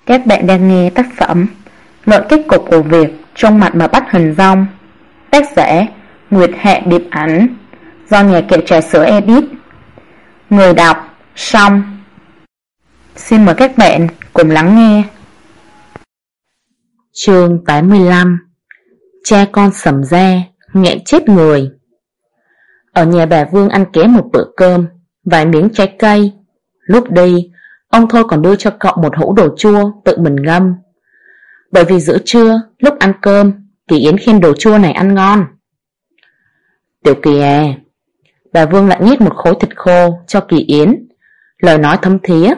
Các bạn đang nghe tác phẩm Luận kết cục của việc trong mặt mà bắt hình dong, tác giả Nguyệt Hạ Điệp Ảnh, do nhà kệ trà sữa edit. Người đọc Song. Xin mời các bạn cùng lắng nghe. Chương 85. Cha con Sầm Gia nghẹn chết người. Ở nhà bà Vương ăn ké một bữa cơm, vài miếng trái cây. Lúc đi, ông Thôi còn đưa cho cậu một hũ đồ chua tự mình ngâm. Bởi vì giữa trưa, lúc ăn cơm, Kỳ Yến khen đồ chua này ăn ngon. Tiểu Kỳ à, bà Vương lại nhét một khối thịt khô cho Kỳ Yến, lời nói thấm thía.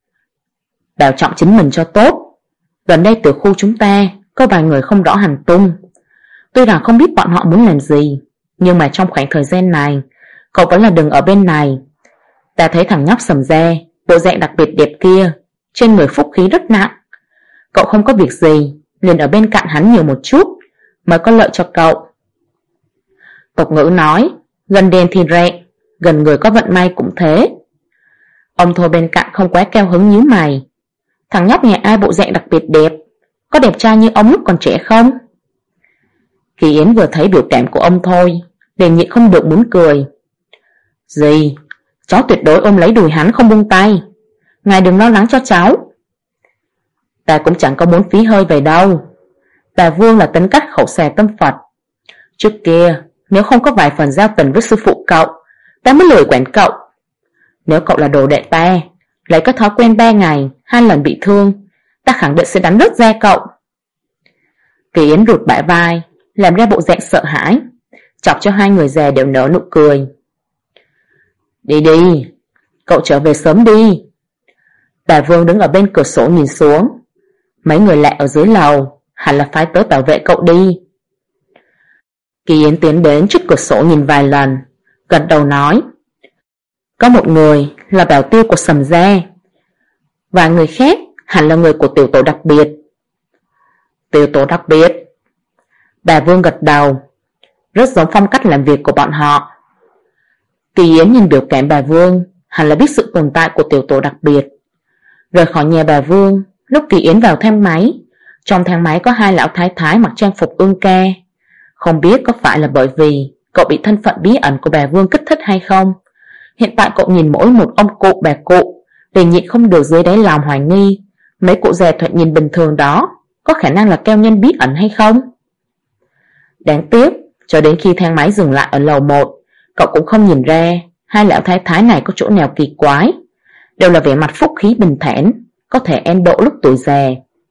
Bảo trọng chính mình cho tốt. Gần đây từ khu chúng ta có vài người không rõ hành tung. Tuy rằng không biết bọn họ muốn làm gì, nhưng mà trong khoảng thời gian này, cậu vẫn là đừng ở bên này. Ta thấy thằng nhóc Sầm Gia, bộ dạng đặc biệt đẹp kia, trên người phúc khí rất nặng. Cậu không có việc gì, liền ở bên cạnh hắn nhiều một chút, mới có lợi cho cậu. Tục ngữ nói, gần đèn thì rẹ, gần người có vận may cũng thế. Ông Thôi bên cạnh không quá cao hứng nhíu mày. Thằng nhóc nhà ai bộ dạng đặc biệt đẹp, có đẹp trai như ông lúc còn trẻ không? Kỳ Yến vừa thấy biểu cảm của ông Thôi, liền nhịn không được muốn cười. Gì? Cháu tuyệt đối ôm lấy đùi hắn không buông tay. Ngài đừng lo lắng cho cháu. Ta cũng chẳng có muốn phí hơi về đâu. Bà Vương là tính cách khẩu xà tâm Phật. Trước kia, nếu không có vài phần giao tình với sư phụ cậu, ta mới lười quản cậu. Nếu cậu là đồ đệ ta, lấy cái thói quen 3 ngày 2 lần bị thương, ta khẳng định sẽ đánh rớt da cậu. Kỳ Yến rụt bả vai, làm ra bộ dạng sợ hãi, chọc cho hai người già đều nở nụ cười. Đi đi, cậu trở về sớm đi. Bà Vương đứng ở bên cửa sổ nhìn xuống. Mấy người lạ ở dưới lầu hẳn là phái tới bảo vệ cậu đi. Kỳ Yến tiến đến trước cửa sổ nhìn vài lần, gật đầu nói. Có một người là bảo tiêu của Sầm Gia, và người khác hẳn là người của tiểu tổ đặc biệt. Tiểu tổ đặc biệt? Bà Vương gật đầu, rất giống phong cách làm việc của bọn họ. Kỳ Yến nhìn biểu cảm bà Vương, hẳn là biết sự tồn tại của tiểu tổ đặc biệt. Rời khỏi nhà bà Vương, lúc Kỳ Yến vào thang máy, trong thang máy có 2 lão thái thái mặc trang phục ương ca. Không biết có phải là bởi vì cậu bị thân phận bí ẩn của bà Vương kích thích hay không. Hiện tại cậu nhìn mỗi một ông cụ bà cụ, để nhịn không được dưới đáy lòng hoài nghi mấy cụ già thoạt nhìn bình thường đó có khả năng là cao nhân bí ẩn hay không. Đáng tiếc, cho đến khi thang máy dừng lại ở lầu 1, cậu cũng không nhìn ra 2 lão thái thái này có chỗ nào kỳ quái. Đều là vẻ mặt phúc khí bình thản, có thể êm độ lúc tuổi già.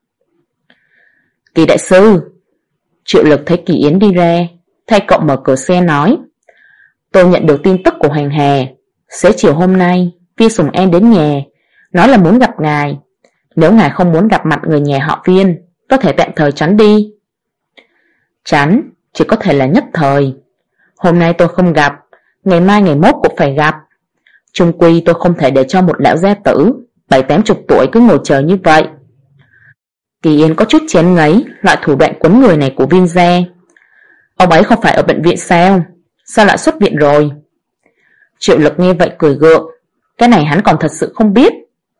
Kỳ đại sư. Triệu Lực thấy Kỳ Yến đi ra, thay cậu mở cửa xe nói. Tôi nhận được tin tức của Hoàng Hà. Xế chiều hôm nay, Viên Sùng An đến nhà, nói là muốn gặp ngài. Nếu ngài không muốn gặp mặt người nhà họ Viên, có thể tạm thời tránh đi. Tránh, chỉ có thể là nhất thời. Hôm nay tôi không gặp, ngày mai ngày mốt cũng phải gặp. Chung quy tôi không thể để cho một lão gia tử 70-80 tuổi cứ ngồi chờ như vậy. Kỳ Yên có chút chén ngấy loại thủ đoạn quấn người này của Viên gia. Ông ấy không phải ở bệnh viện sao? Sao lại xuất viện rồi? Triệu Lực nghe vậy cười gượng. Cái này hắn còn thật sự không biết.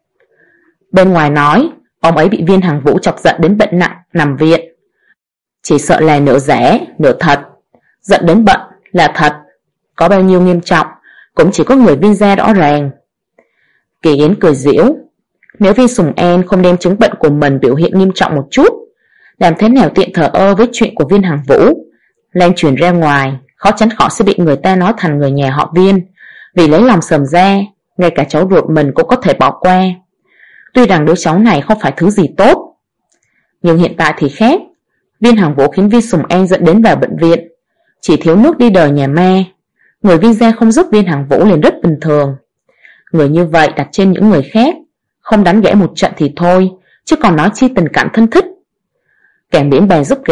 Bên ngoài nói ông ấy bị Viên Hằng Vũ chọc giận đến bệnh nặng nằm viện. Chỉ sợ là nửa giả nửa thật. Giận đến bệnh là thật. Có bao nhiêu nghiêm trọng cũng chỉ có người Viên gia rõ ràng. Kỳ Yến cười giễu. Nếu Viên Sùng An không đem chứng bệnh của mình biểu hiện nghiêm trọng một chút, làm thế nào tiện thờ ơ với chuyện của Viên Hằng Vũ lan truyền ra ngoài, khó tránh khỏi sẽ bị người ta nói thành người nhà họ Viên. Vì lấy lòng Sầm Gia, ngay cả cháu ruột mình cũng có thể bỏ qua. Tuy rằng đứa cháu này không phải thứ gì tốt, nhưng hiện tại thì khác. Viên Hằng Vũ khiến Viên Sùng An dẫn đến vào bệnh viện, chỉ thiếu nước đi đời nhà ma. Người Viên gia không giúp Viên Hằng Vũ liền rất bình thường. Người như vậy đặt trên những người khác, không đánh gã một trận thì thôi, chứ còn nói chi tình cảm thân thích. Càng miễn bàn giúp gã.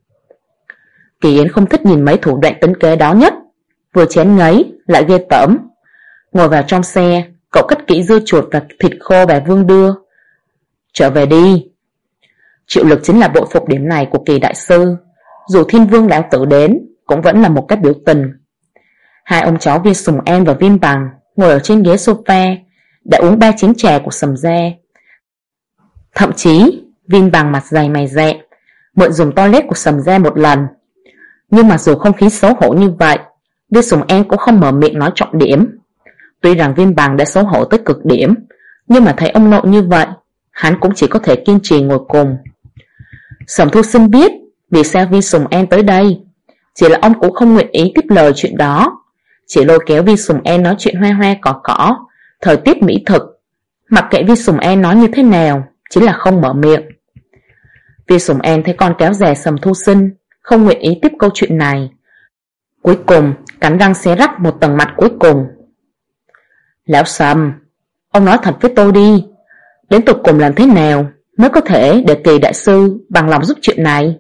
Kỳ Yến không thích nhìn mấy thủ đoạn tính kế đó nhất, vừa chén ngấy lại ghê tởm. Ngồi vào trong xe, cậu cất kỹ dưa chuột và thịt khô bà Vương đưa. Trở về đi. Triệu Lực chính là bội phục điểm này của Kỳ đại sư. Dù Thiên Vương lão tử đến, cũng vẫn là một cách biểu tình. Hai ông cháu Viên Sùng An và Viên Bằng ngồi ở trên ghế sofa, đã uống 3 chén trà của Sầm Gia. Thậm chí Vin Bằng mặt dày mày dẹ mượn dùng toilet của Sầm Gia một lần. Nhưng mà dù không khí xấu hổ như vậy, Viên Sùng An cũng không mở miệng nói trọng điểm. Tuy rằng Viên Bằng đã xấu hổ tới cực điểm, nhưng mà thấy ông nội như vậy, hắn cũng chỉ có thể kiên trì ngồi cùng. Sầm Thu Sinh biết vì sao Viên Sùng An tới đây, chỉ là ông cũng không nguyện ý tiếp lời chuyện đó, chỉ lôi kéo Viên Sùng An nói chuyện hoa hoa cỏ cỏ, thời tiết mỹ thực. Mặc kệ Viên Sùng An nói như thế nào, chỉ là không mở miệng. Viên Sùng An thấy con kéo rè Sầm Thu Sinh, không nguyện ý tiếp câu chuyện này. Cuối cùng cắn răng xé rách một tầng mặt cuối cùng. Lão Sầm, ông nói thật với tôi đi, đến tột cùng làm thế nào mới có thể để Kỳ đại sư bằng lòng giúp chuyện này?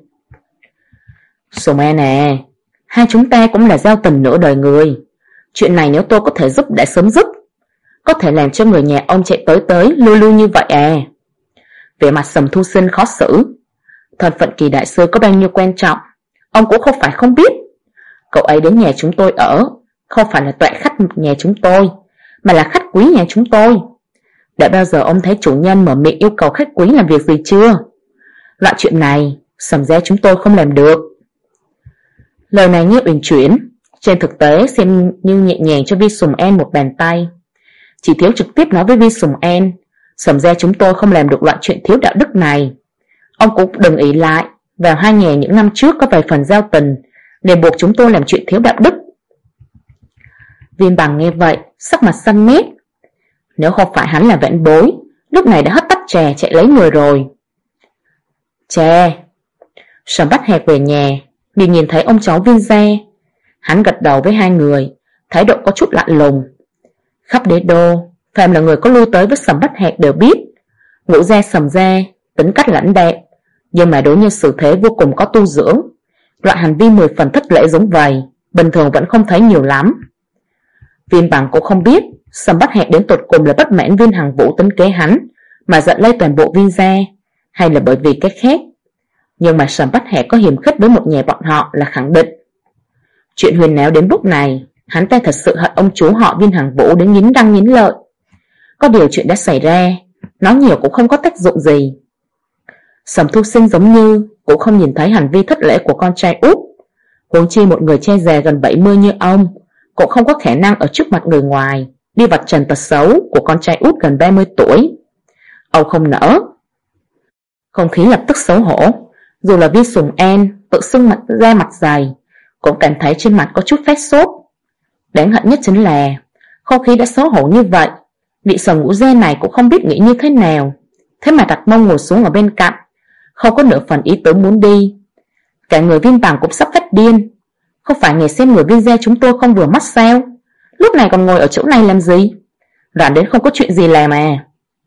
Sùng An nè, hai chúng ta cũng là giao tình nửa đời người. Chuyện này nếu tôi có thể giúp đã sớm giúp, có thể làm cho người nhà ông chạy tới lui lui như vậy à? Vẻ mặt Sầm Thu Sinh khó xử. Thân phận Kỳ đại sư có bao nhiêu quan trọng, ông cũng không phải không biết. Cậu ấy đến nhà chúng tôi ở, không phải là toại khách nhà chúng tôi, mà là khách quý nhà chúng tôi. Đã bao giờ ông thấy chủ nhân mở miệng yêu cầu khách quý làm việc gì chưa? Loại chuyện này Sầm Gia chúng tôi không làm được. Lời này nghe uyển chuyển, trên thực tế xem như nhẹ nhàng cho Vi Sùng An một bàn tay. Chỉ thiếu trực tiếp nói với Vi Sùng An, Sầm Gia chúng tôi không làm được loại chuyện thiếu đạo đức này. Ông cũng đừng ý lại vào hai nhà những năm trước có vài phần giao tình để buộc chúng tôi làm chuyện thiếu đạo đức. Viên Bằng nghe vậy, sắc mặt xanh mét. Nếu không phải hắn là vãn bối, lúc này đã hất tắt chè chạy lấy người rồi. Chè. Sầm Bách Hạc về nhà liền nhìn thấy ông cháu Viên gia. Hắn gật đầu với hai người, thái độ có chút lạ lùng. Khắp đế đô, phàm là người có lui tới với Sầm Bách Hạc đều biết Ngũ gia Sầm gia tính cách lãnh đạm, nhưng mà đối nhân xử thế vô cùng có tu dưỡng. Loại hành vi 10 phần thất lễ giống vậy bình thường vẫn không thấy nhiều lắm. Viên Bằng cũng không biết Sầm Bách Hạc đến tột cùng là bất mãn Viên Hằng Vũ tính kế hắn mà giận lây toàn bộ Viên gia, hay là bởi vì cái khác. Nhưng mà Sầm Bách Hạc có hiềm khích với một nhà bọn họ là khẳng định. Chuyện huyền náo đến lúc này, hắn ta thật sự hận ông chú họ Viên Hằng Vũ đến nghiến răng nghiến lợi. Có điều chuyện đã xảy ra, nói nhiều cũng không có tác dụng gì. Sầm Thu Sinh giống như cũng không nhìn thấy hành vi thất lễ của con trai út. Huống chi một người che già gần 70 như ông cũng không có khả năng ở trước mặt người ngoài đi vạch trần tật xấu của con trai út gần 30 tuổi. Ông không nỡ. Không khí lập tức xấu hổ. Dù là Vi Sùng An tự xưng mặt ra mặt dày, cũng cảm thấy trên mặt có chút phát sốt. Đáng hận nhất chính là không khí đã xấu hổ như vậy, vị Sầm Ngũ gia này cũng không biết nghĩ như thế nào, thế mà đặt mông ngồi xuống ở bên cạnh, không có nửa phần ý tứ muốn đi. Cả người Viên Bằng cũng sắp phát điên. Không phải ngày xem người Viên gia chúng tôi không vừa mắt sao? Lúc này còn ngồi ở chỗ này làm gì? Đoạn đến không có chuyện gì làm à?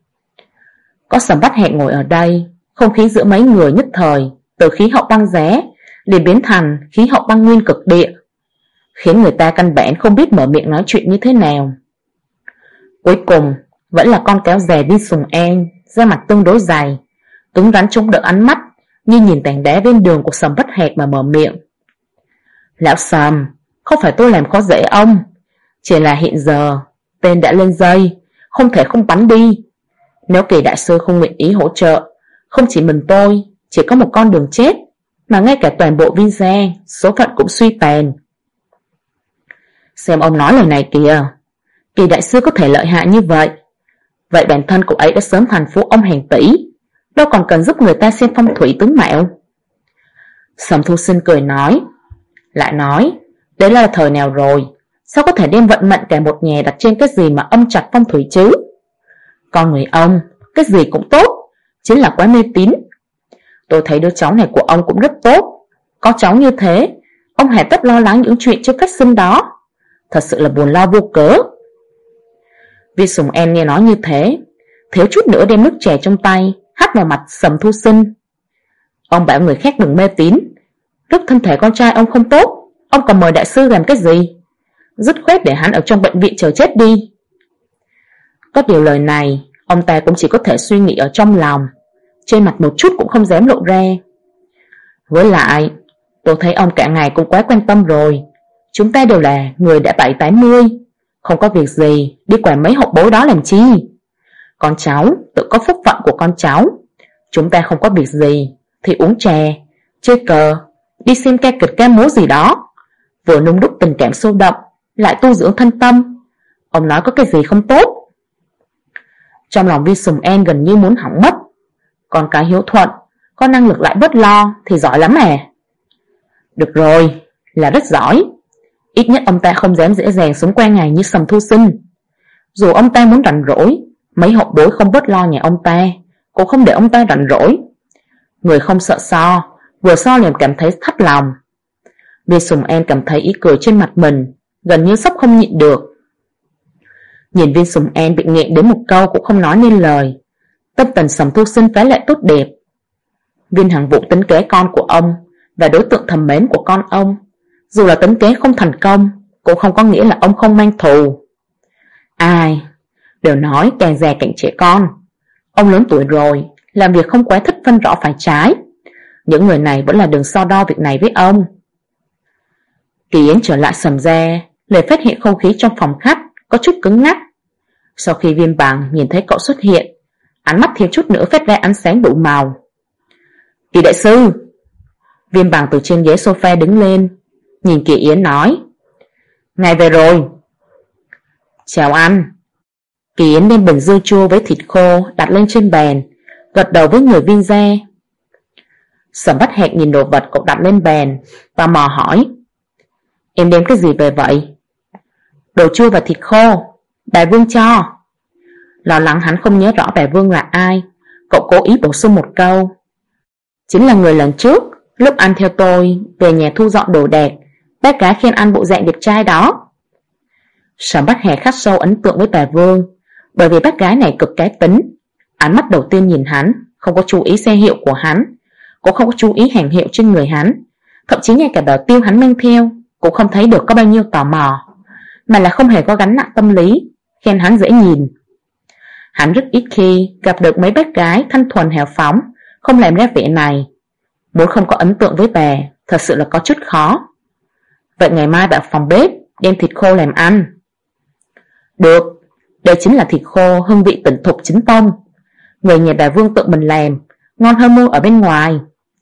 Có Sầm Bách Hạc ngồi ở đây, không khí giữa mấy người nhất thời từ khí hậu băng giá liền biến thành khí hậu băng nguyên cực địa, khiến người ta căn bản không biết mở miệng nói chuyện như thế nào. Cuối cùng vẫn là con kéo rè đi Sùng An, da mặt tương đối dày, cứng rắn chống đỡ ánh mắt như nhìn tảng đá bên đường của Sầm Bách Hạc mà mở miệng. Lão Sầm, không phải tôi làm khó dễ ông, chỉ là hiện giờ tên đã lên dây, không thể không bắn đi. Nếu Kỳ đại sư không nguyện ý hỗ trợ, không chỉ mình tôi chỉ có một con đường chết, mà ngay cả toàn bộ Viên gia số phận cũng suy tàn. Xem ông nói lời này kìa, Kỳ đại sư có thể lợi hại như vậy, vậy bản thân cậu ấy đã sớm thành phú ông hàng tỷ, đâu còn cần giúp người ta xem phong thủy tướng mạo. Sầm Thu Sinh cười nói, lại nói, đấy là thời nào rồi, sao có thể đem vận mệnh cả một nhà đặt trên cái gì mà âm chặt phong thủy chứ? Con người ông, cái gì cũng tốt, chính là quá mê tín. Tôi thấy đứa cháu này của ông cũng rất tốt, có cháu như thế, ông hà tất lo lắng những chuyện chưa phát sinh đó, thật sự là buồn lo vô cớ. Vi Sùng An nghe nói như thế, thiếu chút nữa đem nước chè trong tay hắt vào mặt Sầm Thu Sinh. Ông bảo người khác đừng mê tín, lúc thân thể con trai ông không tốt, ông còn mời đại sư làm cái gì? Dứt khoát để hắn ở trong bệnh viện chờ chết đi. Có điều lời này ông ta cũng chỉ có thể suy nghĩ ở trong lòng, trên mặt một chút cũng không dám lộ ra. Với lại tôi thấy ông cả ngày cũng quá quan tâm rồi, chúng ta đều là người đã 70-80, không có việc gì đi quản mấy hậu bối đó làm chi. Con cháu tự có phúc phận của con cháu, Chúng ta không có việc gì thì uống chè, chơi cờ, đi xem ca kịch ca múa gì đó, vừa nung đúc tình cảm sâu đậm, lại tu dưỡng thân tâm. Ông nói có cái gì không tốt? Trong lòng Viên Sùng En gần như muốn hỏng mất. Con cái hiếu thuận, có năng lực lại bớt lo thì giỏi lắm à? Được rồi, là rất giỏi. Ít nhất ông ta không dám dễ dàng sống qua ngày như Sầm Thu Sinh. Dù ông ta muốn rảnh rỗi, mấy hậu bối không bớt lo nhà ông ta cũng không để ông ta rảnh rỗi. Người không sợ so, vừa so liền cảm thấy thất lòng. Viên Sùng En cảm thấy ý cười trên mặt mình gần như sắp không nhịn được. Nhìn Viên Sùng En bị nghẹn đến một câu cũng không nói nên lời, tâm tình Sầm Thu Sinh phá lệ tốt đẹp. Viên Hằng Vũ tính kế con của ông và đối tượng thầm mến của con ông. Dù là tính kế không thành công cũng không có nghĩa là ông không mang thù. Ai đều nói càng già càng trẻ con. Ông lớn tuổi rồi, làm việc không quá thích phân rõ phải trái. Những người này vẫn là đường so đo việc này với ông. Kỳ Yến trở lại Sầm gia, liền phát hiện không khí trong phòng khách có chút cứng ngắc. Sau khi Viên Bằng nhìn thấy cậu xuất hiện, ánh mắt thiếu chút nữa phát ra ánh sáng đủ màu. Kỳ đại sư! Viên Bằng từ trên ghế sofa đứng lên, nhìn Kỳ Yến nói: Ngài về rồi. Chào anh. Kỳ Yến đem bình dưa chua với thịt khô đặt lên trên bàn, gật đầu với người Viên gia. Sầm Bách Hạc nhìn đồ vật cậu đặt lên bàn, tò mò hỏi: Em đem cái gì về vậy? Đồ chua và thịt khô, Đại Vương cho. Lo lắng hắn không nhớ rõ Đại Vương là ai, cậu cố ý bổ sung một câu: Chính là người lần trước lúc anh theo tôi về nhà thu dọn đồ đạc, bác gái khen anh bộ dạng đẹp trai đó. Sầm Bách Hạc khắc sâu ấn tượng với Đại Vương, bởi vì bác gái này cực cá tính. Ánh mắt đầu tiên nhìn hắn, không có chú ý xe hiệu của hắn, cũng không có chú ý hàng hiệu trên người hắn, thậm chí ngay cả bảo tiêu hắn mang theo cũng không thấy được có bao nhiêu tò mò, mà là không hề có gánh nặng tâm lý, khen hắn dễ nhìn. Hắn rất ít khi gặp được mấy bác gái thanh thuần hào phóng, không làm ra vẻ này. Muốn không có ấn tượng với bà, thật sự là có chút khó. Vậy ngày mai bảo phòng bếp đem thịt khô làm ăn. Được, đây chính là thịt khô hương vị tỉnh thục chính tông. Người nhà Đại Vương tự mình làm, ngon hơn mua ở bên ngoài.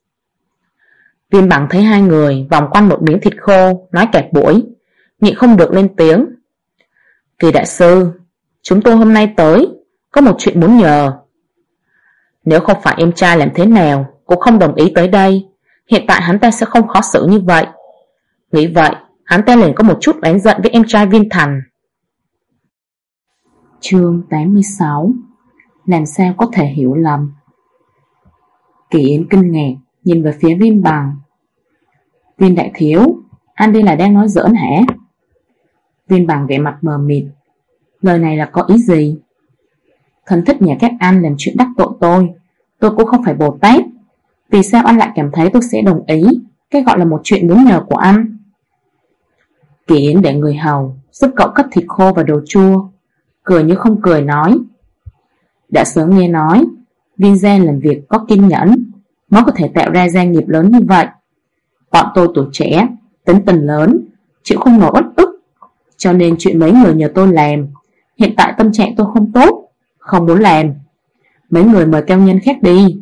Viên Bằng thấy hai người vòng quanh một miếng thịt khô, nói cả buổi, nhịn không được lên tiếng: Kỳ đại sư, chúng tôi hôm nay tới, có một chuyện muốn nhờ. Nếu không phải em trai làm thế nào cũng không đồng ý tới đây, hiện tại hắn ta sẽ không khó xử như vậy. Nghĩ vậy, hắn ta liền có một chút oán giận với em trai Viên Thành. Chương 86: Làm sao có thể hiểu lầm? Kỳ Yến kinh ngạc nhìn về phía Viên Bằng. Viên đại thiếu, anh đây là đang nói giỡn hả? Viên Bằng vẻ mặt mờ mịt. Lời này là có ý gì? Thân thích nhà các anh làm chuyện đắc tội tôi cũng không phải Bồ Tát. Vì sao anh lại cảm thấy tôi sẽ đồng ý cái gọi là một chuyện muốn nhờ của anh? Kỳ Yến để người hầu giúp cậu cất thịt khô và đồ chua, cười như không cười nói: Đã sớm nghe nói Viên gia làm việc có kiên nhẫn mới có thể tạo ra gia nghiệp lớn như vậy. Bọn tôi tuổi trẻ, tính tình lớn, chịu không nổi uất ức, cho nên chuyện mấy người nhờ tôi làm, hiện tại tâm trạng tôi không tốt, không muốn làm. Mấy người mời cao nhân khác đi.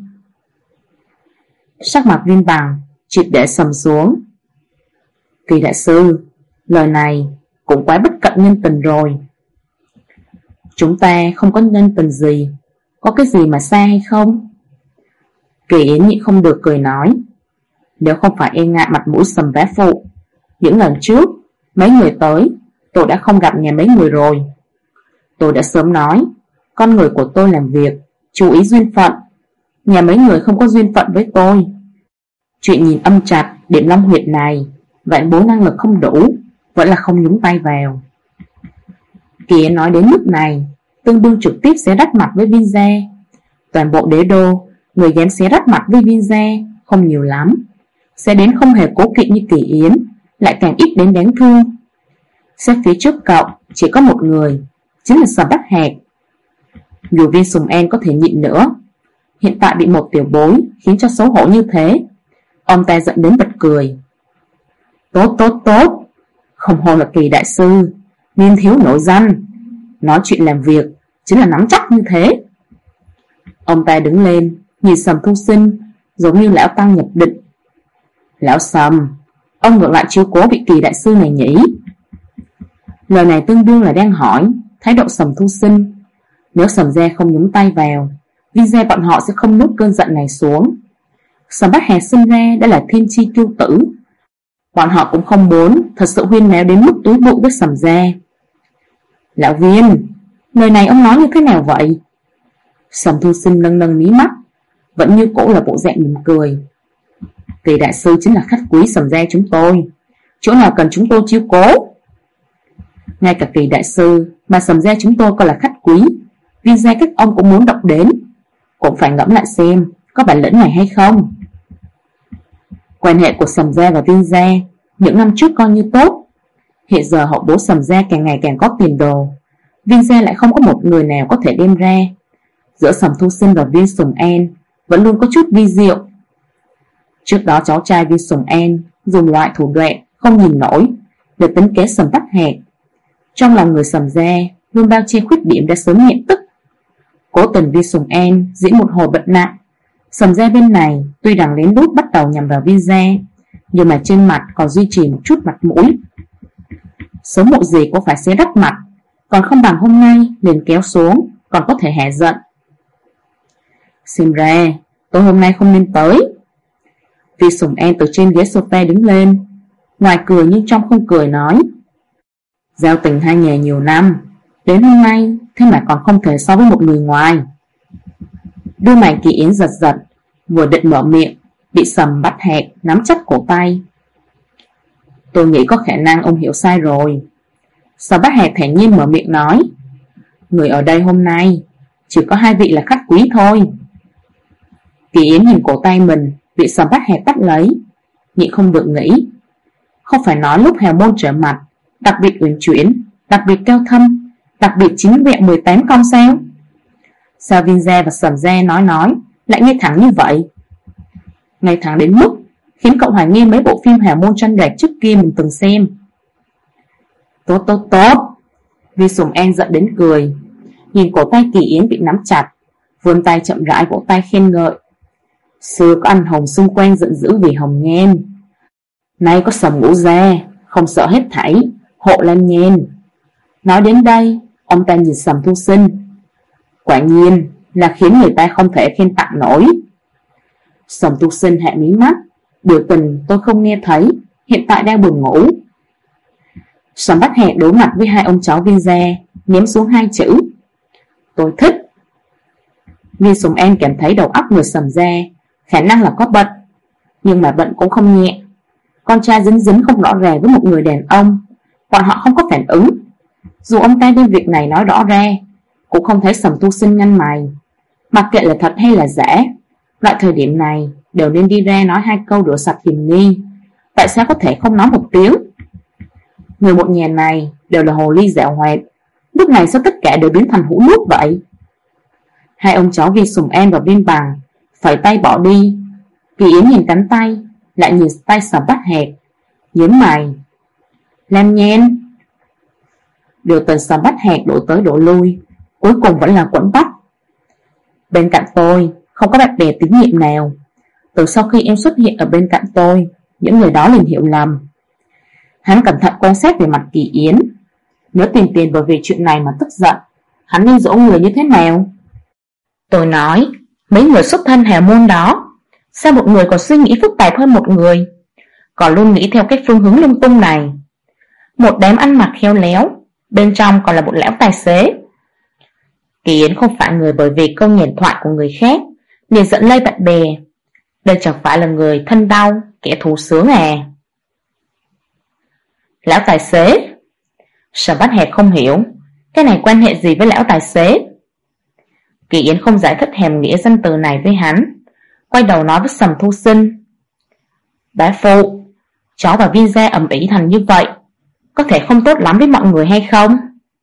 Sắc mặt Viên Bằng triệt để sầm xuống. Kỳ đại sư, lời này cũng quá bất cận nhân tình rồi. Chúng ta không có nhân tình gì, có cái gì mà xa hay không? Kỳ Yến nhịn không được cười nói: Nếu không phải e ngại mặt mũi Sầm bá phụ, những lần trước mấy người tới, tôi đã không gặp nhà mấy người rồi. Tôi đã sớm nói, con người của tôi làm việc chú ý duyên phận, nhà mấy người không có duyên phận với tôi. Chuyện nhìn âm chặt điểm long huyệt này, vạn bố năng lực không đủ, vẫn là không nhúng tay vào. Kỳ Yến nói đến mức này, tương đương trực tiếp xé rách mặt với Viên gia. Toàn bộ đế đô, người dám xé rách mặt với Viên gia không nhiều lắm. Sẽ đến không hề cố kỵ như Kỳ Yến, lại càng ít đến đáng thương. Xét phía trước cậu chỉ có một người, chính là Sầm Bách Hạc. Dù Viên Sùng En có thể nhịn nữa, hiện tại bị một tiểu bối khiến cho xấu hổ như thế, ông ta giận đến bật cười. Tốt, không hổ là Kỳ đại sư, niên thiếu nổi danh, nói chuyện làm việc chính là nắm chắc như thế. Ông ta đứng lên, nhìn Sầm Thu Sinh giống như lão tăng nhập định. Lão Sầm, ông ngược lại chiếu cố vị Kỳ đại sư này nhỉ? Lời này tương đương là đang hỏi thái độ Sầm Thu Sinh. Nếu Sầm Gia không nhúng tay vào, Vinze bọn họ sẽ không nuốt cơn giận này xuống. Sầm Bát Hà sinh ra đã là thiên chi kiêu tử, bọn họ cũng không muốn thật sự huyên náo đến mức túi bụi với Sầm Gia. Lão Viên, lời này ông nói như thế nào vậy? Sầm Thu Sinh nâng nâng mí mắt, vẫn như cũ là bộ dạng mỉm cười. Kỳ đại sư chính là khách quý Sầm Gia chúng tôi, chỗ nào cần chúng tôi chiếu cố. Ngay cả Kỳ đại sư mà Sầm Gia chúng tôi coi là khách quý, Vinze các ông cũng muốn động đến, cũng phải ngẫm lại xem có bản lĩnh này hay không. Quan hệ của Sầm Gia và Vinze những năm trước coi như tốt, hiện giờ hậu bố Sầm Gia càng ngày càng có tiền đồ, Vinze lại không có một người nào có thể đem ra. Giữa Sầm Thu Sinh và Viên Sùng An vẫn luôn có chút vi diệu. Trước đó cháu trai Viên Sùng An dùng loại thủ đoạn không nhìn nổi để tính kế Sầm Bát Hạc. Trong lòng người Sầm Gia luôn bao che khuyết điểm đã sớm nhận tức. Cố tình Viên Sùng An diễn một hồi bật nặng, Sầm Gia bên này tuy rằng lén lút bắt đầu nhằm vào Vinze, nhưng mà trên mặt còn duy trì một chút mặt mũi. Sớm muộn gì cũng phải xé rách mặt, còn không bằng hôm nay liền kéo xuống, còn có thể hạ giận. Xem ra tôi hôm nay không nên tới. Viên Sùng An từ trên ghế sofa đứng lên, ngoài cười nhưng trong không cười nói: giao tình hai nhà nhiều năm, đến hôm nay thế mà còn không thể so với một người ngoài. Đôi mày Kỳ Yến giật giật, vừa định mở miệng bị Sầm Bát Hạc nắm chắc cổ tay. Tôi nghĩ có khả năng ông hiểu sai rồi. Sầm Bát Hạc thản nhiên mở miệng nói: người ở đây hôm nay chỉ có hai vị là khách quý thôi. Kỳ Yến nhìn cổ tay mình bị Sầm Bát Hạc bắt lấy, nhịn không được nghĩ, không phải nói lúc hào môn trở mặt đặc biệt uyển chuyển, đặc biệt cao thâm, đặc biệt chính vẹn 18 công sao? Sao Vinze và Sầm Gia nói lại nghe thẳng như vậy? Ngay thẳng đến mức khiến cậu hoài nghi mấy bộ phim hào môn tranh đoạt trước kia mình từng xem. Tốt. Vi Sùng An giận đến cười, nhìn cổ tay Kỳ Yến bị nắm chặt, vươn tay chậm rãi vỗ tay khen ngợi. Xưa có anh hùng xung quanh giận dữ vì hồng nhan, nay có Sầm Ngũ Gia không sợ hết thảy, hộ lan nhen. Nói đến đây, ông ta nhìn Sầm Thu Sinh, quả nhiên là khiến người ta không thể khen tặng nổi. Sầm Thu Sinh hạ mí mắt, biểu tình tôi không nghe thấy, hiện tại đang buồn ngủ. Sầm Bát Hạc đối mặt với hai ông cháu Vinze, ném xuống hai chữ: tôi thích. Viên Sùng An cảm thấy đầu óc người Sầm Gia khả năng là có bệnh, nhưng mà bệnh cũng không nhẹ. Con trai dính không rõ ràng với một người đàn ông, bọn họ không có phản ứng. Dù ông ta đem việc này nói rõ ra, cũng không thấy Sầm Thu Sinh nhăn mày. Mặc kệ là thật hay là giả, loại thời điểm này đều nên đi ra nói hai câu rửa sạch hiểm nghi. Tại sao có thể không nói một tiếng? Người một nhà này đều là hồ ly dạo hoạt, lúc này sao tất cả đều biến thành hũ nước vậy? Hai ông cháu Viên Sùng An và Viên Bằng phẩy tay bỏ đi. Kỳ Yến nhìn cánh tay, lại nhìn tay Sầm Bát Hạc, nhướng mày. Lam Nhen. Điều tình Sầm Bát Hạc đổ tới đổ lui, cuối cùng vẫn là quẫn bắt. Bên cạnh tôi không có bạn bè tín nhiệm nào. Từ sau khi em xuất hiện ở bên cạnh tôi, những người đó liền hiểu lầm. Hắn cẩn thận quan sát về mặt Kỳ Yến. Nếu tìm tiền bởi vì chuyện này mà tức giận, hắn nên dỗ người như thế nào? Tôi nói, mấy người xuất thân hào môn đó, sao một người còn suy nghĩ phức tạp hơn một người, còn luôn nghĩ theo cái phương hướng lung tung này. Một đám ăn mặc khéo léo, bên trong còn là một lão tài xế. Kỳ Yến không phải người bởi vì câu nhàn thoại của người khác liền dẫn lây bạn bè. Đây chẳng phải là người thân đau, kẻ thù sướng à? Lão tài xế? Sầm Bát Hạc không hiểu, cái này quan hệ gì với lão tài xế? Kỳ Yến không giải thích hàm nghĩa danh từ này với hắn, quay đầu nói với Sầm Thu Sinh. Bá phụ, cháu và Vinze ầm ĩ thành như vậy, có thể không tốt lắm với mọi người hay không?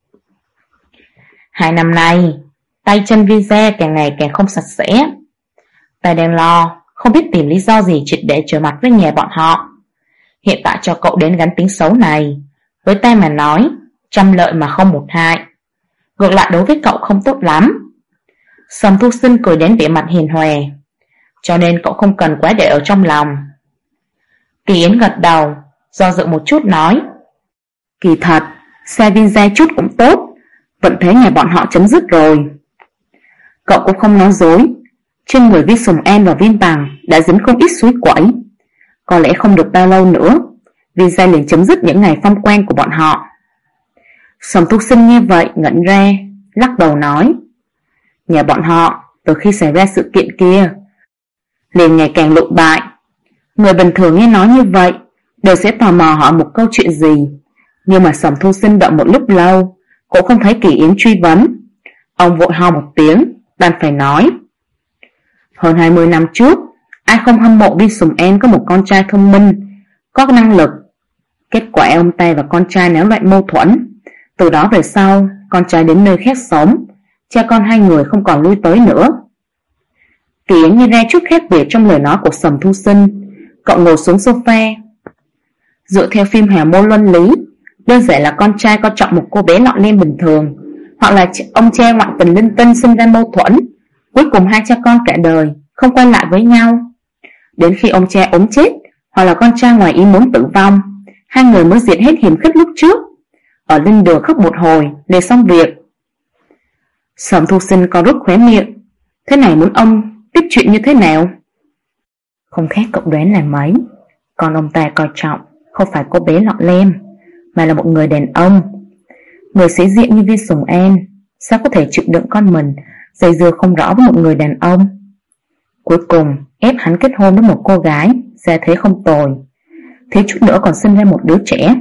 2 năm nay, tay chân Vinze càng ngày càng không sạch sẽ. Ta đang lo, không biết tìm lý do gì triệt để trở mặt với nhà bọn họ. Hiện tại cho cậu đến gắn tính xấu này, với ta mà nói, trăm lợi mà không một hại. Ngược lại đối với cậu không tốt lắm. Sầm Thu Sinh cười đến vẻ mặt hiền hòa, cho nên cậu không cần quá để ở trong lòng. Kỳ Yến gật đầu, do dự một chút nói: Kỳ thật, xe Vinza chút cũng tốt, vận thế nhà bọn họ chấm dứt rồi. Cậu cũng không nói dối, trên người Vi Sùng Em và Vin Bằng đã dính không ít suối quẩy. Có lẽ không được bao lâu nữa, Vinza liền chấm dứt những ngày phong quang của bọn họ. Sầm Thu Sinh nghe vậy ngẩn ra, lắc đầu nói: Nhà bọn họ từ khi xảy ra sự kiện kia liền ngày càng lụi bại. Người bình thường nghe nói như vậy đều sẽ tò mò hỏi một câu chuyện gì, nhưng mà Sầm Thu Sinh đợi một lúc lâu cũng không thấy Kỳ Yến truy vấn. Ông vội ho một tiếng, đành phải nói: Hơn 20 năm trước, ai không hâm mộ Vi Sùng En có một con trai thông minh, có năng lực. Kết quả ông ta và con trai náo loạn mâu thuẫn. Từ đó về sau, con trai đến nơi khác sống, cha con hai người không còn lui tới nữa. Kỳ Yến nghe ra chút khác biệt trong lời nói của Sầm Thu Sinh. Cậu ngồi xuống sofa. Dựa theo phim Hà Môn Luân Lý, đơn giản là con trai coi trọng một cô bé lọ lem bình thường, hoặc là ông cha ngoại tình linh tinh sinh ra mâu thuẫn, cuối cùng hai cha con cả đời không quay lại với nhau. Đến khi ông cha ốm chết, hoặc là con trai ngoài ý muốn tử vong, hai người mới diệt hết hiềm khích lúc trước. Ở linh đường khóc một hồi để xong việc. Sầm Thu Sinh có rút khóe miệng. Thế này muốn ông tiếp chuyện như thế nào? Không khác cậu đoán là mấy. Còn ông ta coi trọng không phải cô bé lọ lem, mà là một người đàn ông. Người sĩ diện như Vi Sùng An sao có thể chịu đựng con mình dây dưa không rõ với một người đàn ông. Cuối cùng ép hắn kết hôn với một cô gái ra thế không tồi, thiếu chút nữa còn sinh ra một đứa trẻ.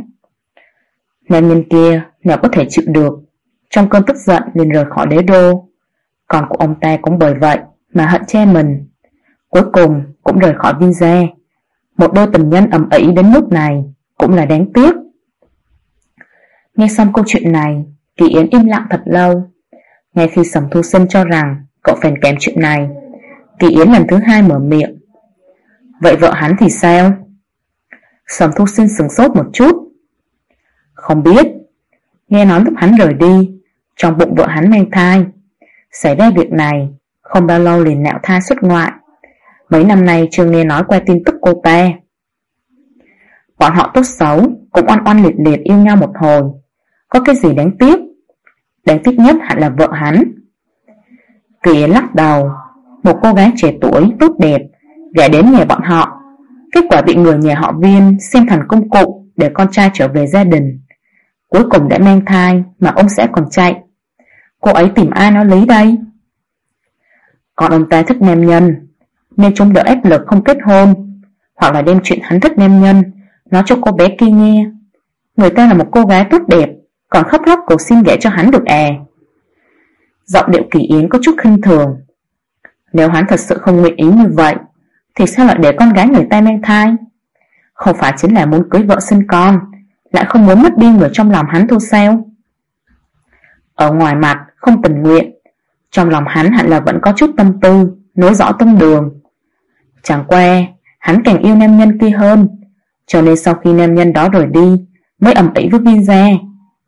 Nam nhân kia nào có thể chịu được, trong cơn tức giận liền rời khỏi đế đô. Còn của ông ta cũng bởi vậy mà hận cha mình, cuối cùng cũng rời khỏi Vinza. Một đôi tình nhân ầm ĩ đến lúc này cũng là đáng tiếc. Nghe xong câu chuyện này, Kỳ Yến im lặng thật lâu. Ngay khi Sầm Thu Sinh cho rằng cậu phèn kém chuyện này, Kỳ Yến lần thứ hai mở miệng: Vậy vợ hắn thì sao? Sầm Thu Sinh sửng sốt một chút. Không biết. Nghe nói lúc hắn rời đi, trong bụng vợ hắn mang thai. Xảy ra việc này, không bao lâu liền nạo thai xuất ngoại. Mấy năm nay chưa nghe nói qua tin tức cô ta. Bọn họ tốt xấu cũng oan oan liệt liệt yêu nhau một hồi, có cái gì đáng tiếc? Đáng tiếc nhất hẳn là vợ hắn. Kỳ Yến lắc đầu. Một cô gái trẻ tuổi tốt đẹp gả đến nhà bọn họ, kết quả bị người nhà họ Viên xem thành công cụ để con trai trở về gia đình. Cuối cùng đã mang thai mà ông sẽ còn chạy. Cô ấy tìm ai nói lý đây? Còn ông ta thích nam nhân, nên chống đỡ áp lực không kết hôn, hoặc là đem chuyện hắn thích nam nhân nói cho cô bé kia nghe. Người ta là một cô gái tốt đẹp, còn khóc lóc cầu xin gả cho hắn được à? Giọng điệu Kỳ Yến có chút khinh thường. Nếu hắn thật sự không nguyện ý như vậy, thì sao lại để con gái người ta mang thai? Không phải chính là muốn cưới vợ sinh con, lại không muốn mất đi người trong lòng hắn thôi sao? Ở ngoài mặt không tình nguyện, trong lòng hắn hẳn là vẫn có chút tâm tư, nối rõ tâm đường. Chẳng qua hắn càng yêu nam nhân kia hơn, cho nên sau khi nam nhân đó rời đi mới ầm ĩ với Vinza.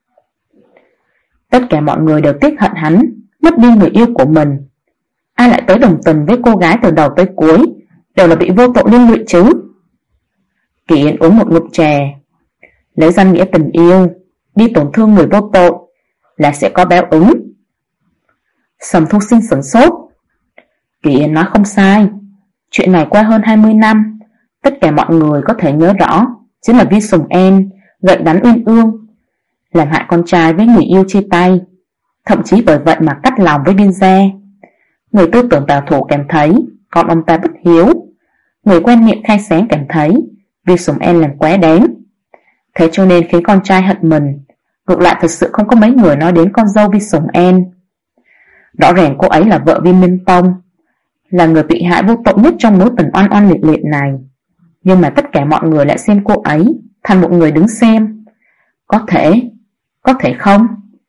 Tất cả mọi người đều tiếc hận hắn mất đi người yêu của mình. Ai lại tới đồng tình với cô gái từ đầu tới cuối đều là bị vô tội liên lụy chứ? Kỳ Yến uống một ngụm trà. Lấy danh nghĩa tình yêu đi tổn thương người vô tội là sẽ có báo ứng. Sầm Thu Sinh sửng sốt. Kỳ Yến nói không sai. Chuyện này qua hơn 20 năm, tất cả mọi người có thể nhớ rõ chính là Vi Sùng En gậy đánh Uyên Ương, làm hại con trai với người yêu chia tay, thậm chí bởi vậy mà cắt lòng với Vinza. Người tư tưởng bảo thủ cảm thấy con ông ta bất hiếu, người quen miệng khai sáng cảm thấy Vi Sùng En làm quá đáng. Thế cho nên khiến con trai hận mình. Ngược lại thực sự không có mấy người nói đến con dâu Vi Sùng En. Rõ ràng cô ấy là vợ Vi Minh Tông, là người bị hại vô tội nhất trong mối tình oan oan liệt liệt này. Nhưng mà tất cả mọi người lại xem cô ấy thành một người đứng xem. Có thể không?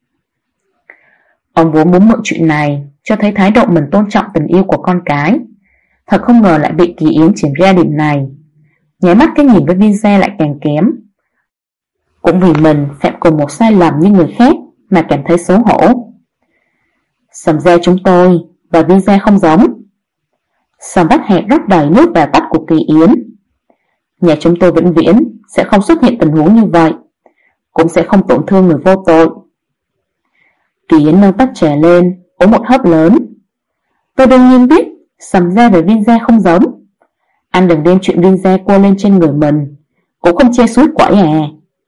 Ông vốn muốn mượn chuyện này cho thấy thái độ mình tôn trọng tình yêu của con cái. Thật không ngờ lại bị Kỳ Yến chỉ ra điểm này. Nháy mắt cái nhìn với Vinza lại càng kém. Cũng vì mình phạm cùng một sai lầm như người khác mà cảm thấy xấu hổ. Sầm gia chúng tôi và Vinza không giống. Sầm Bách Hạc rót đầy nước vào tách của Kỳ Yến. Nhà chúng tôi vĩnh viễn sẽ không xuất hiện tình huống như vậy, cũng sẽ không tổn thương người vô tội. Kỳ Yến nâng tách trà lên, uống một hớp lớn. Tôi đương nhiên biết Sầm gia và Viên gia không giống. Anh đừng đem chuyện Viên gia quơ lên trên người mình, cũng không che suối quẩy à.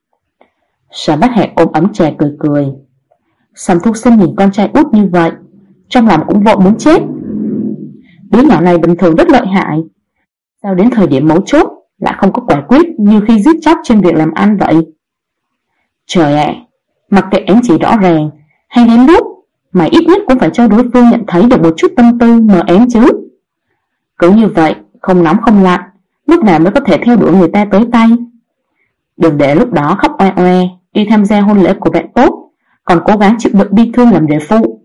Sầm Bách Hạc ôm ấm trà cười cười. Sầm Thu Sinh nhìn con trai út như vậy, trong lòng cũng vội muốn chết. Đứa nhỏ này bình thường rất lợi hại, sao đến thời điểm mấu chốt lại không có quả quyết như khi giết chóc trên việc làm ăn vậy? Trời ạ, mặc kệ anh chỉ rõ ràng hay đến lúc mà ít nhất cũng phải cho đối phương nhận thấy được một chút tâm tư mờ ám chứ. Cứ như vậy, không nóng không lạnh, lúc nào mới có thể theo đuổi người ta tới tay. Đừng để lúc đó khóc oe oe đi tham gia hôn lễ của bạn tốt, còn cố gắng chịu đựng bi thương làm rể phụ.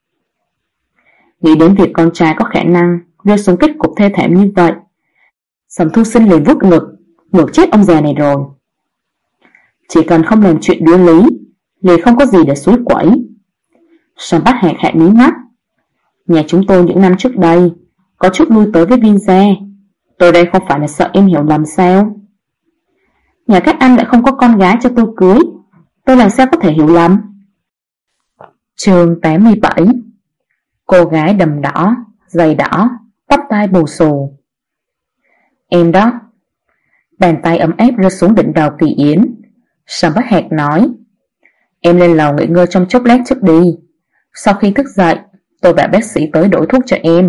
Nghĩ đến việc con trai có khả năng rơi xuống kết cục thê thảm như vậy, Sầm Thu Sinh liền vuốt ngực, ngược chết ông già này rồi. Chỉ cần không làm chuyện đứa lý, liền không có gì để suối quẩy. Sầm Bách Hạc hạ mí mắt. Nhà chúng tôi những năm trước đây có chút lui tới với Viên gia. Tôi đây không phải là sợ em hiểu lầm sao? Nhà các anh lại không có con gái cho tôi cưới, tôi làm sao có thể hiểu lầm? Chương 87. Cô gái đầm đỏ, giày đỏ, tóc tai bù xù. Em đó. Bàn tay ấm áp rơi xuống đỉnh đầu Kỳ Yến. Sầm Bách Hạc nói, em lên lầu nghỉ ngơi trong chốc lát trước đi. Sau khi thức dậy, tôi bảo bác sĩ tới đổi thuốc cho em.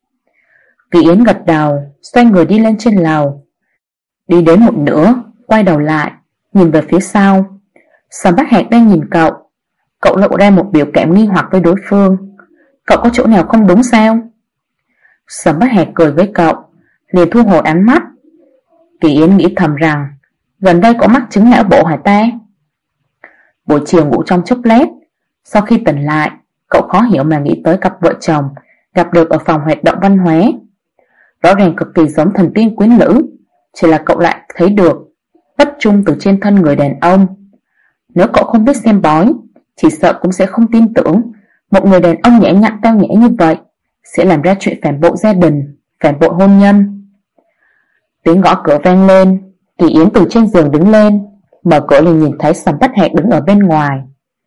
Kỳ Yến gật đầu, xoay người đi lên trên lầu. Đi đến một nửa, quay đầu lại, nhìn về phía sau. Sầm Bách Hạc đang nhìn cậu. Cậu lộ ra một biểu cảm nghi hoặc với đối phương. Cậu có chỗ nào không đúng sao? Sầm Bách Hạc cười với cậu, liền thu hồi ánh mắt. Kỳ Yến nghĩ thầm rằng gần đây có mắc chứng não bộ hả ta? Buổi chiều ngủ trong chốc lát, sau khi tỉnh lại, cậu khó hiểu mà nghĩ tới cặp vợ chồng gặp được ở phòng hoạt động văn hóa. Rõ ràng cực kỳ giống thần tiên quyến lữ, chỉ là cậu lại thấy được bất trung từ trên thân người đàn ông. Nếu cậu không biết xem bói, chỉ sợ cũng sẽ không tin tưởng một người đàn ông nhã nhặn tao nhã như vậy sẽ làm ra chuyện phản bội gia đình, phản bội hôn nhân. Tiếng gõ cửa vang lên. Kỳ Yến từ trên giường đứng lên, mở cửa liền nhìn thấy Sầm Bách Hạc đứng ở bên ngoài.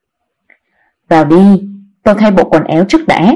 Vào đi, tôi thay bộ quần áo trước đã.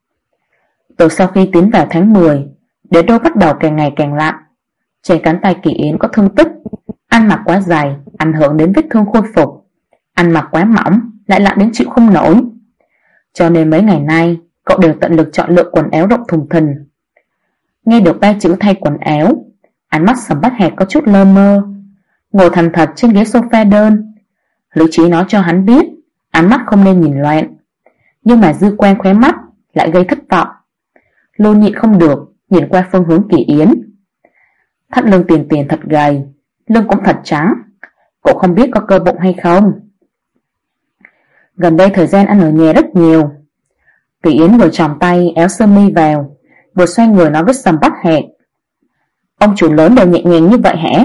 Từ sau khi tiến vào tháng 10, đế đô bắt đầu càng ngày càng lạnh. Trên cánh tay Kỳ Yến có thương tích, ăn mặc quá dày ảnh hưởng đến vết thương khôi phục, ăn mặc quá mỏng lại lạnh đến chịu không nổi. Cho nên mấy ngày nay cậu đều tận lực chọn lựa quần áo rộng thùng thình. Nghe được ba chữ thay quần áo, ánh mắt Sầm Bách Hạc có chút lơ mơ. Ngồi thành thật trên ghế sofa đơn, lý trí nói cho hắn biết ánh mắt không nên nhìn loạn, nhưng mà dư quan khóe mắt lại gây thất vọng. Lô nhịn không được nhìn qua phương hướng Kỳ Yến. Thắt lưng tiền tiền thật gầy, lưng cũng thật trắng, cậu không biết có cơ bụng hay không. Gần đây thời gian ăn ở nhà rất nhiều. Kỳ Yến vừa chòng tay áo sơ mi vào, vừa xoay người nói với Sầm Bách Hạc, ông chủ lớn đều nhẹ nhàng như vậy hả?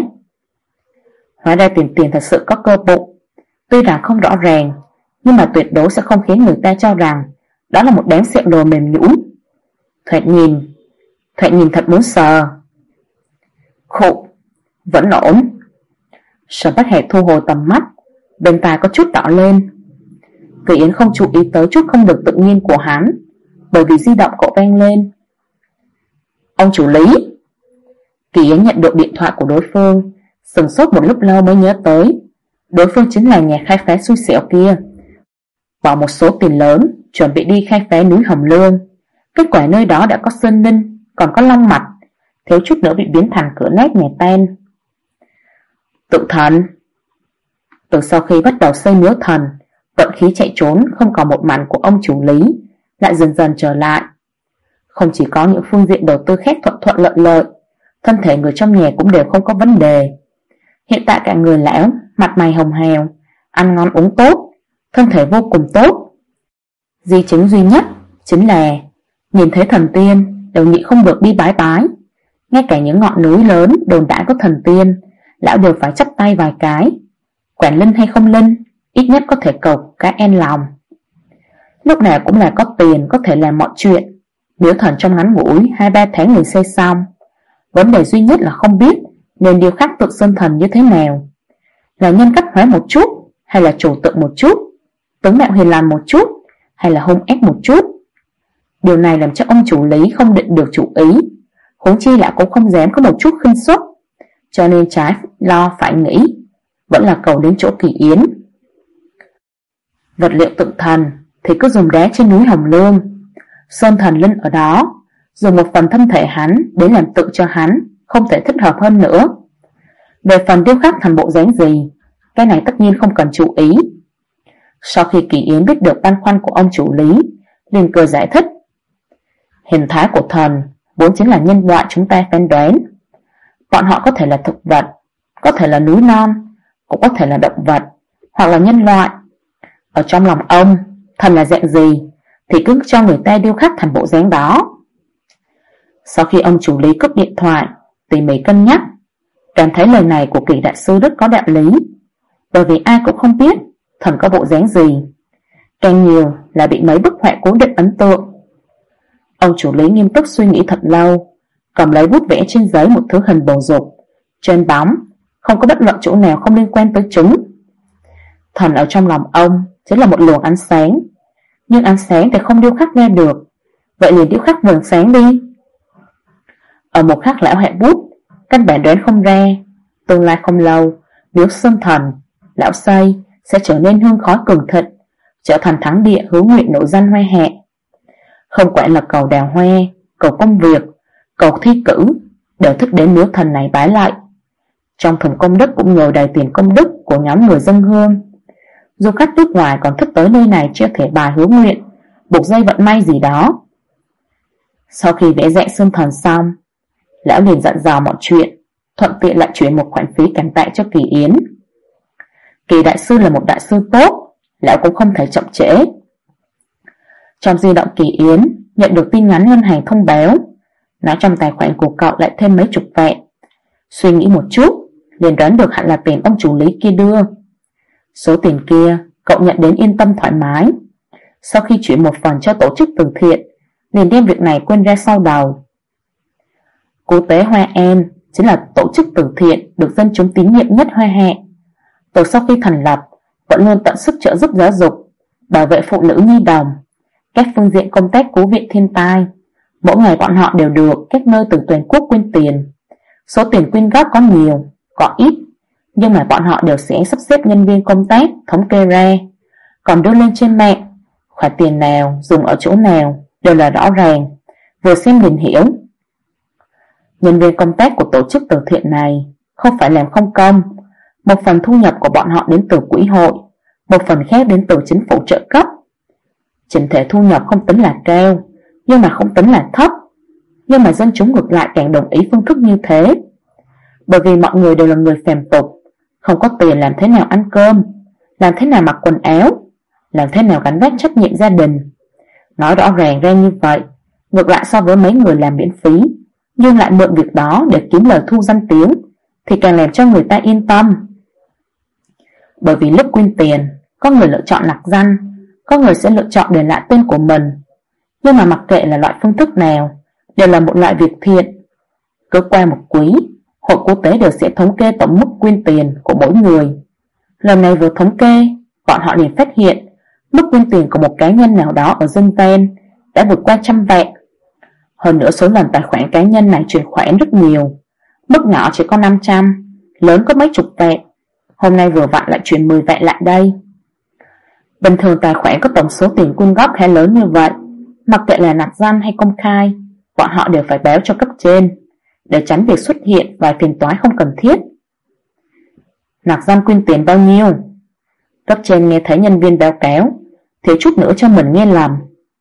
Hóa ra tiền tiền thật sự có cơ bụng, tuy rằng không rõ ràng, nhưng mà tuyệt đối sẽ không khiến người ta cho rằng đó là một đám sẹo đồ mềm nhũn. Thoạt nhìn thật muốn sờ. Khụ, vẫn ổn. Sầm Bách Hạc thu hồi tầm mắt, bên tai có chút đỏ lên. Kỳ Yến không chú ý tới chút không được tự nhiên của hắn, bởi vì di động cậu vang lên. Ông chủ Lý. Kỳ Yến nhận được điện thoại của đối phương, sửng sốt một lúc lâu mới nhớ tới đối phương chính là nhà khai phá xui xẻo kia, bỏ một số tiền lớn chuẩn bị đi khai phá núi Hồng Lương. Kết quả nơi đó đã có sơn ninh, còn có long mạch, thiếu chút nữa bị biến thành cửa nát nhà tan. Tự thần. Từ sau khi bắt đầu xây miếu thần, vận khí chạy trốn không còn một mảnh của ông chủ Lý lại dần dần trở lại. Không chỉ có những phương diện đầu tư khác thuận lợi lợi, thân thể người trong nhà cũng đều không có vấn đề. Hiện tại cả người lão, mặt mày hồng hào, ăn ngon uống tốt, thân thể vô cùng tốt. Di chứng duy nhất chính là nhìn thấy thần tiên đều nhịn không được đi bái bái. Ngay cả những ngọn núi lớn đồn đãi có thần tiên, lão đều phải chắp tay vài cái. Quản linh hay không linh, ít nhất có thể cầu cái an lòng. Lúc nào cũng là có tiền có thể làm mọi chuyện, Miếu thần trong ngắn ngủi 2-3 tháng liền xây xong. Vấn đề duy nhất là không biết nên điêu khắc tượng sơn thần như thế nào, là nhân cách hóa một chút hay là trừu tượng một chút, tướng mạo hiền lành một chút hay là hung ác một chút. Điều này làm cho ông chủ Lý không định được chủ ý, huống chi lại cũng không dám có một chút khinh suất, cho nên trái lo phải nghĩ, vẫn là cầu đến chỗ Kỳ Yến. Vật liệu tượng thần thì cứ dùng đá trên núi Hồng Lương. Sơn thần linh ở đó, dùng một phần thân thể hắn để làm tượng cho hắn, không thể thích hợp hơn nữa. Về phần điêu khắc thành bộ dáng gì, cái này tất nhiên không cần chú ý. Sau khi Kỳ Yến biết được băn khoăn của ông chủ Lý, liền cười giải thích. Hình thái của thần vốn chính là nhân loại chúng ta phán đoán. Bọn họ có thể là thực vật, có thể là núi non, cũng có thể là động vật, hoặc là nhân loại. Ở trong lòng ông, thần là dạng gì thì cứ cho người ta điêu khắc thành bộ dáng đó. Sau khi ông chủ Lý cúp điện thoại, tỉ mỉ cân nhắc, cảm thấy lời này của Kỳ đại sư rất có đạo lý. Bởi vì ai cũng không biết thần có bộ dáng gì, càng nhiều là bị mấy bức họa cố định ấn tượng. Ông chủ Lý nghiêm túc suy nghĩ thật lâu, cầm lấy bút vẽ trên giấy một thứ hình bầu dục, trên bóng không có bất luận chỗ nào không liên quan tới chúng. Thần ở trong lòng ông chính là một luồng ánh sáng, nhưng ánh sáng thì không điêu khắc ra được, vậy liền điêu khắc vầng sáng đi. Ở một khắc lão hạ bút, căn bản đoán không ra tương lai không lâu miếu sơn thần lão xây sẽ trở nên hương khói cường thịnh, trở thành thắng địa hứa nguyện nổi danh hoa hạ. Không quản là cầu đào hoa, cầu công việc, cầu thi cử, đều thích đến miếu thần này bái lại. Trong thùng công đức cũng nhồi đầy tiền công đức của nhóm người dân hương. Du khách nước ngoài còn thích tới nơi này treo thẻ bài hứa nguyện, buộc dây vận may gì đó. Sau khi vẽ dạng sơn thần xong, lão liền dặn dò mọi chuyện, thuận tiện lại chuyển một khoản phí cảm tạ cho Kỳ Yến. Kỳ đại sư là một đại sư tốt, lão cũng không thể chậm trễ. Trong di động Kỳ Yến nhận được tin nhắn ngân hàng thông báo, nói trong tài khoản của cậu lại thêm mấy chục vạn. Suy nghĩ một chút, liền đoán được hẳn là tiền ông chủ Lý kia đưa. Số tiền kia cậu nhận đến yên tâm thoải mái. Sau khi chuyển một phần cho tổ chức từ thiện, liền đem việc này quên ra sau đầu. Cứu tế Hoa An chính là tổ chức từ thiện được dân chúng tín nhiệm nhất Hoa Hạ. Từ sau khi thành lập, vẫn luôn tận sức trợ giúp giáo dục, bảo vệ phụ nữ nhi đồng, các phương diện công tác cứu viện thiên tai. Mỗi ngày bọn họ đều được các nơi từ toàn quốc quyên tiền. Số tiền quyên góp có nhiều, có ít, nhưng mà bọn họ đều sẽ sắp xếp nhân viên công tác thống kê ra, còn đưa lên trên mạng. Khoản tiền nào dùng ở chỗ nào đều là rõ ràng, vừa xem liền hiểu. Nhân viên công tác của tổ chức từ thiện này không phải làm không công. Một phần thu nhập của bọn họ đến từ quỹ hội, một phần khác đến từ chính phủ trợ cấp. Chỉnh thể thu nhập không tính là cao, nhưng mà không tính là thấp. Nhưng mà dân chúng ngược lại càng đồng ý phương thức như thế. Bởi vì mọi người đều là người phàm tục, không có tiền làm thế nào ăn cơm, làm thế nào mặc quần áo, làm thế nào gánh vác trách nhiệm gia đình. Nói rõ ràng ra như vậy, ngược lại so với mấy người làm miễn phí nhưng lại mượn việc đó để kiếm lời thu danh tiếng, thì càng làm cho người ta yên tâm. Bởi vì lúc quyên tiền, có người lựa chọn nặc danh, có người sẽ lựa chọn để lại tên của mình. Nhưng mà mặc kệ là loại phương thức nào, đều là một loại việc thiện. Cứ qua một quý, hội quốc tế đều sẽ thống kê tổng mức quyên tiền của mỗi người. Lần này vừa thống kê, bọn họ liền phát hiện mức quyên tiền của một cá nhân nào đó ở dân gian đã vượt qua 100 vạn. Hơn nữa số lần tài khoản cá nhân này chuyển khoản rất nhiều, mức nhỏ chỉ có 500, lớn có mấy chục vạn. Hôm nay vừa vặn lại chuyển 10 vạn lại đây. Bình thường tài khoản có tổng số tiền quyên góp khá lớn như vậy, mặc kệ là nặc danh hay công khai, bọn họ đều phải báo cho cấp trên, để tránh việc xuất hiện vài phiền toái không cần thiết. Nặc danh quyên tiền bao nhiêu? Cấp trên nghe thấy nhân viên báo cáo, thiếu chút nữa cho mình nghe lầm.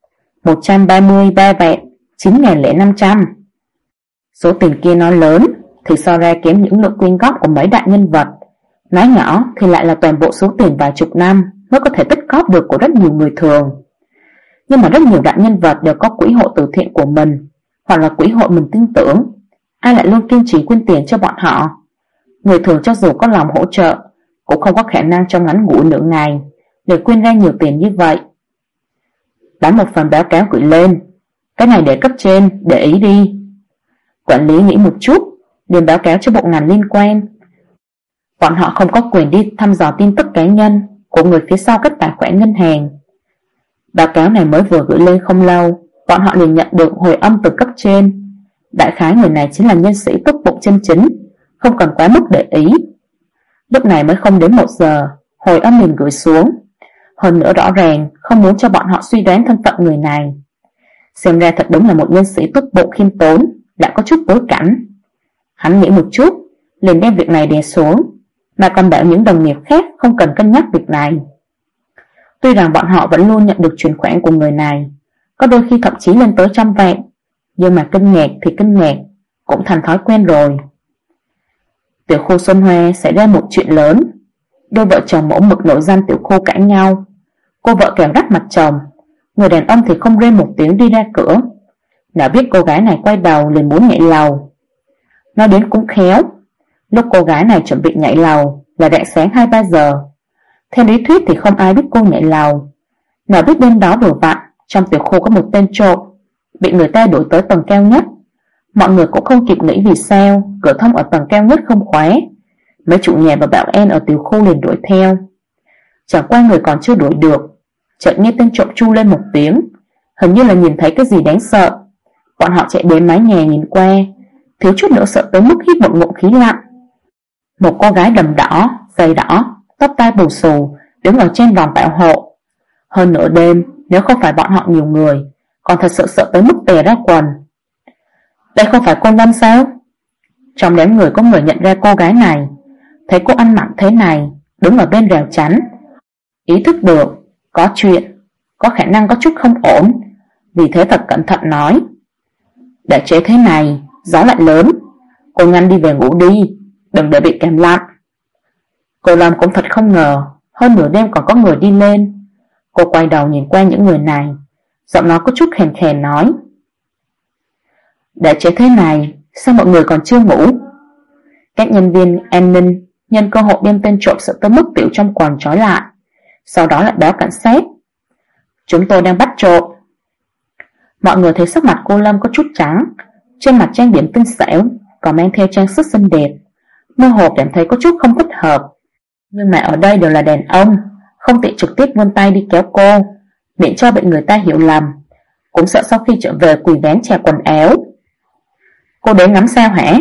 133 vạn 9.500. Số tiền kia nói lớn thì so ra kém những lượng quyên góp của mấy đại nhân vật, nói nhỏ thì lại là toàn bộ số tiền vài chục năm mới có thể tích góp được của rất nhiều người thường. Nhưng mà rất nhiều đại nhân vật đều có quỹ hội từ thiện của mình, hoặc là quỹ hội mình tin tưởng, ai lại luôn kiên trì quyên tiền cho bọn họ. Người thường cho dù có lòng hỗ trợ, cũng không có khả năng trong ngắn ngủi nửa ngày để quyên ra nhiều tiền như vậy. Đánh một phần báo cáo gửi lên, Cái này để cấp trên để ý đi. Quản lý nghĩ một chút, liền báo cáo cho bộ ngành liên quan. Bọn họ không có quyền đi thăm dò tin tức cá nhân của người phía sau các tài khoản ngân hàng. Báo cáo này mới vừa gửi lên không lâu, bọn họ liền nhận được hồi âm từ cấp trên. Đại khái người này chính là nhân sĩ tốt bụng chân chính, không cần quá mức để ý. Lúc này mới không đến 1 giờ, hồi âm liền gửi xuống. Hơn nữa rõ ràng không muốn cho bọn họ suy đoán thân phận người này. Xem ra thật đúng là một nhân sĩ tốt bụng khiêm tốn, lại có chút bối cảnh. Hắn nghĩ một chút, liền đem việc này đè xuống, mà còn bảo những đồng nghiệp khác không cần cân nhắc việc này. Tuy rằng bọn họ vẫn luôn nhận được chuyển khoản của người này, có đôi khi thậm chí lên tới 100 vạn, nhưng mà kinh ngạc thì kinh ngạc, cũng thành thói quen rồi. Tiểu khu Xuân Hoa xảy ra một chuyện lớn. Đôi vợ chồng mẫu mực nổi danh tiểu khu cãi nhau. Cô vợ kèm rách mặt chồng, người đàn ông thì không rên một tiếng đi ra cửa. Nào biết cô gái này quay đầu liền muốn nhảy lầu. Nói đến cũng khéo, lúc cô gái này chuẩn bị nhảy lầu là rạng sáng 2-3 giờ. Theo lý thuyết thì không ai biết cô nhảy lầu. Nào biết đêm đó vừa vặn trong tiểu khu có một tên trộm bị người ta đuổi tới tầng cao nhất. Mọi người cũng không kịp nghĩ vì sao cửa thông ở tầng cao nhất không khóa. Mấy chủ nhà và bảo an ở tiểu khu liền đuổi theo. Chẳng qua người còn chưa đuổi được, chợt nghe tên trộm chu lên một tiếng, hình như là nhìn thấy cái gì đáng sợ. Bọn họ chạy đến mái nhà nhìn qua, thiếu chút nữa sợ tới mức hít một ngụm khí lạnh. Một cô gái đầm đỏ, giày đỏ, tóc tai bù xù đứng ở trên vòng bảo hộ. Hơn nửa đêm, nếu không phải bọn họ nhiều người, còn thật sự sợ tới mức tè ra quần. Đây không phải cô Lâm sao? Trong đám người có người nhận ra cô gái này, thấy cô ăn mặc thế này, đứng ở bên rào chắn, ý thức được có chuyện, có khả năng có chút không ổn, vì thế thật cẩn thận nói: để chế thế này, gió lại lớn, cô nhanh đi về ngủ đi, đừng để bị cảm lạnh. Cô Lâm cũng thật không ngờ, hơn nửa đêm còn có người đi lên. Cô quay đầu nhìn qua những người này, giọng nói có chút khèn khèn nói: để chế thế này, sao mọi người còn chưa ngủ? Các nhân viên an ninh nhân cơ hội đem tên trộm sợ tới mức tiểu trong quần trói lại, sau đó lại báo cảnh sát. Chúng tôi đang bắt trộm. Mọi người thấy sắc mặt cô Lâm có chút trắng, trên mặt trang điểm tinh xảo, còn mang theo trang sức xinh đẹp, mơ hồ cảm thấy có chút không thích hợp. Nhưng mà ở đây đều là đàn ông, không tiện trực tiếp vươn tay đi kéo cô, miễn cho bị người ta hiểu lầm, cũng sợ sau khi trở về quỳ vén chà quần áo. Cô đến ngắm sao hả?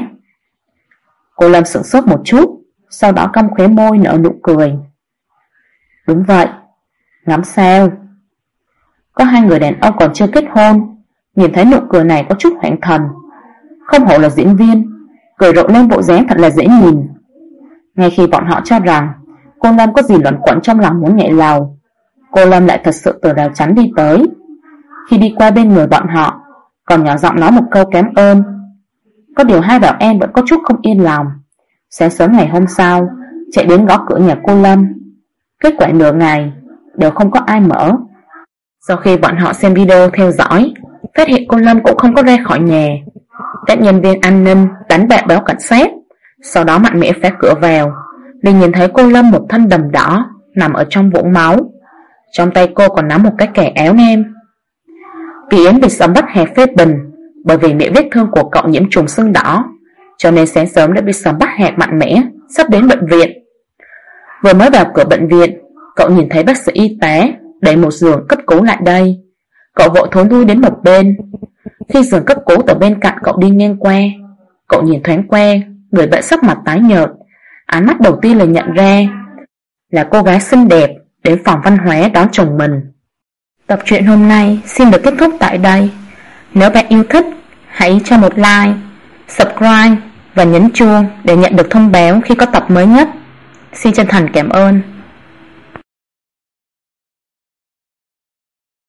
Cô Lâm sửng sốt một chút, sau đó cong khóe môi nở nụ cười. Đúng vậy, ngắm sao. Có 2 người đàn ông còn chưa kết hôn, nhìn thấy nụ cười này có chút hoảng thần. Không hổ là diễn viên, cười rộ lên bộ dáng thật là dễ nhìn. Ngay khi bọn họ cho rằng cô Lâm có gì luẩn quẩn trong lòng muốn nhảy lầu, cô Lâm lại thật sự từ rào chắn đi tới. Khi đi qua bên người bọn họ, còn nhỏ giọng nói một câu cảm ơn. Có điều 2 bảo an vẫn có chút không yên lòng. Sáng sớm ngày hôm sau, chạy đến gõ cửa nhà cô Lâm. Kết quả nửa ngày đều không có ai mở. Sau khi bọn họ xem video theo dõi, phát hiện cô Lâm cũng không có ra khỏi nhà. Các nhân viên an ninh đánh bạc báo cảnh sát, sau đó mạnh mẽ phá cửa vào, liền nhìn thấy cô Lâm một thân đầm đỏ nằm ở trong vũng máu. Trong tay cô còn nắm một cái kẻ áo nem. Kỳ Yến bị sớm bắt hạt phê bình, bởi vì miệng vết thương của cậu nhiễm trùng sưng đỏ, cho nên sáng sớm đã bị sớm bắt hạt mạnh mẽ, sắp đến bệnh viện. Vừa mới vào cửa bệnh viện, cậu nhìn thấy bác sĩ y tá đẩy một giường cấp cứu lại đây. Cậu vội thối lui đến một bên. Khi giường cấp cứu từ bên cạnh cậu đi ngang qua, cậu nhìn thoáng qua người bệnh sắc mặt tái nhợt. Ánh mắt đầu tiên là nhận ra là cô gái xinh đẹp đến phòng văn hóa đón chồng mình. Tập truyện hôm nay xin được kết thúc tại đây. Nếu bạn yêu thích, hãy cho một like, subscribe và nhấn chuông để nhận được thông báo khi có tập mới nhất. Xin chân thành cảm ơn.